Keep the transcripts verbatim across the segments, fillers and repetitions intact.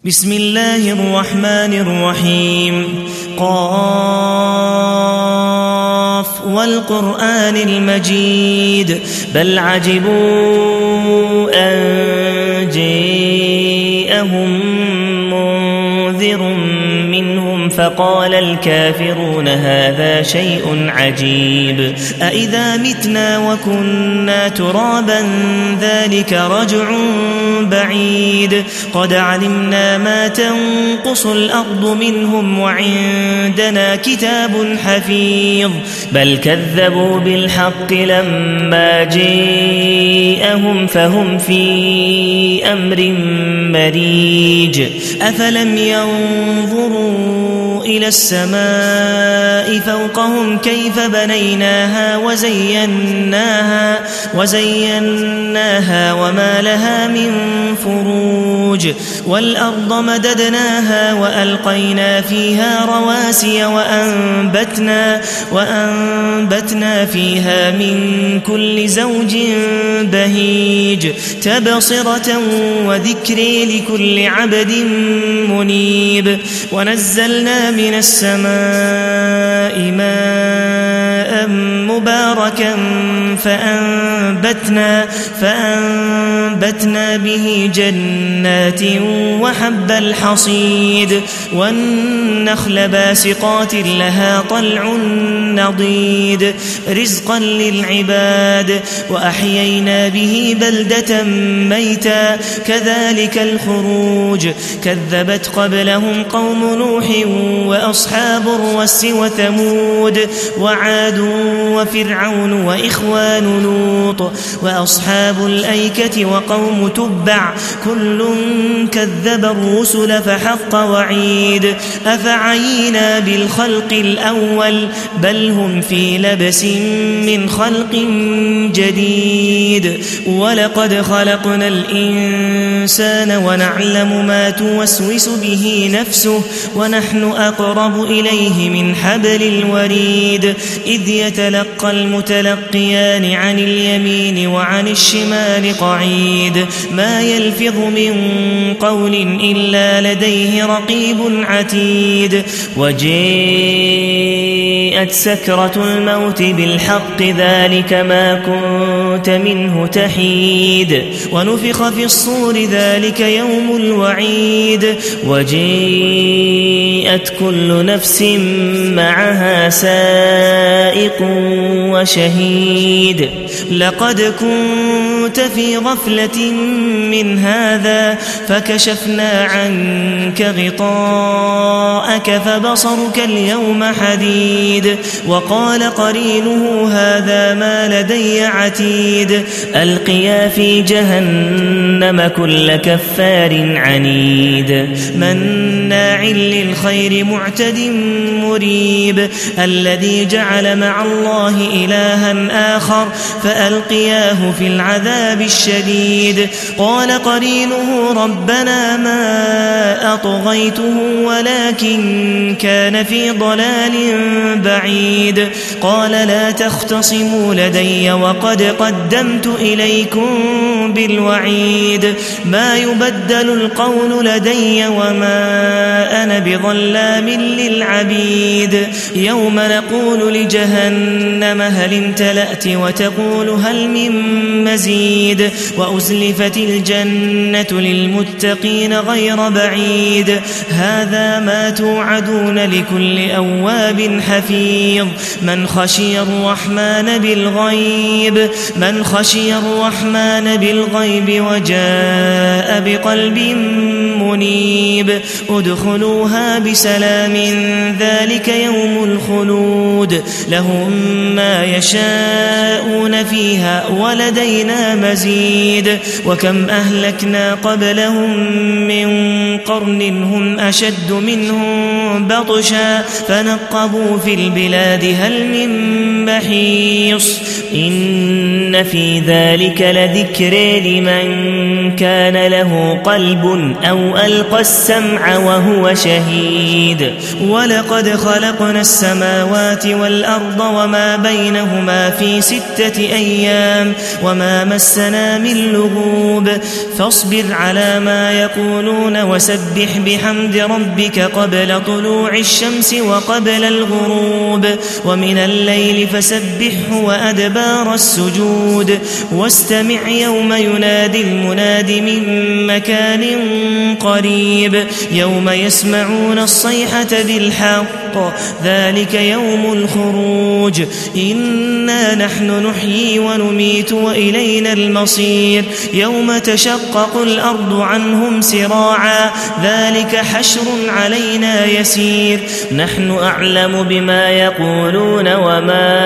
بسم الله الرحمن الرحيم. قاف والقرآن المجيد بل عجبوا أن جاءهم منذر منهم فقال الكافرون هذا شيء عجيب أإذا متنا وكنا ترابا ذلك رجع بعيد قد علمنا ما تنقص الأرض منهم وعندنا كتاب حفيظ بل كذبوا بالحق لما جاءهم فهم في أمر مريج أفلم ينظروا إلى السماء فوقهم كيف بنيناها وزيناها, وزيناها وما لها من فروج والأرض مددناها وألقينا فيها رواسي وأنبتنا, وأنبتنا فيها من كل زوج بهيج تبصرة وذكر لكل عبد منيب ونزلنا من السماء ماء مباركا فأنبتنا, فأنبتنا به جنات وحب الحصيد والنخل باسقات لها طلع نضيد رزقا للعباد وأحيينا به بلدة ميتا كذلك الخروج كذبت قبلهم قوم نوح وأصحاب الرس وثمود وعاد وفرعون وإخوان لوط وأصحاب الأيكة وقوم تبع كل كذب الرسل فحق وعيد أفعينا بالخلق الأول بل هم في لبس من خلق جديد ولقد خلقنا الإنسان ونعلم ما توسوس به نفسه ونحن أقرب إليه من حبل الوريد إذ يتلقى المتلقيان عن اليمين وعن الشمال قعيد ما يلفظ من قول إلا لديه رقيب عتيد وجاءت سكرة الموت بالحق ذلك ما كنت منه تحيد ونفخ في الصور ذلك يوم الوعيد وجاءت كل نفس معها سائق وشهيد لقد كنت في غفلة من هذا فكشفنا عنك غطاءك فبصرك اليوم حديد وقال قرينه هذا ما لدي عتيد ألقيا في جهنم كل كفار عنيد مناع للخير معتد مريب الذي جعل مع الله إلها آخر فألقياه في العذاب الشديد قال قرينه ربنا ما أطغيته ولكن كان في ضلال بعيد قال لا تختصموا لدي وقد قدمت إليكم بالوعيد ما يبدل القول لدي وما أنا بظلام للعبيد يوم نقول لجهنم هل امتلأت وتقول هل من مزيد وأزلفت الجنة للمتقين غير بعيد هذا ما توعدون لكل أواب حفيظ من خشي الرحمن بالغيب من خشي الرحمن بالغيب وجاء بقلب منيب ادخلوها بسلام ذلك يوم الخلود لهم ما يشاءون فيها ولدينا مزيد وكم أهلكنا قبلهم من قرن هم أشد منهم بطشا فنقبوا في البلاد هل من محيص إن في ذلك لذكر لمن كان له قلب أو ألقى السمع وهو شهيد ولقد خلقنا السماوات والأرض وما بينهما في ستة أيام وما مسنا من لغوب فاصبر على ما يقولون وسبح بحمد ربك قبل طلوع الشمس وقبل الغروب ومن الليل فسبحه وأدبار السجود واستمع يوم ينادي المناد من مكان قريب يوم يسمعون الصيحة بالحق ذلك يوم الخروج إنا نحن نحيي ونميت وإلينا المصير يوم تشقق الأرض عنهم سراعا ذلك حشر علينا يسير نحن أعلم بما يقولون وما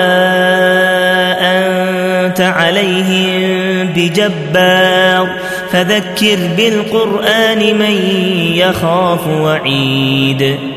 أنت عليهم بجبار فذكر بالقرآن من يخاف وعيد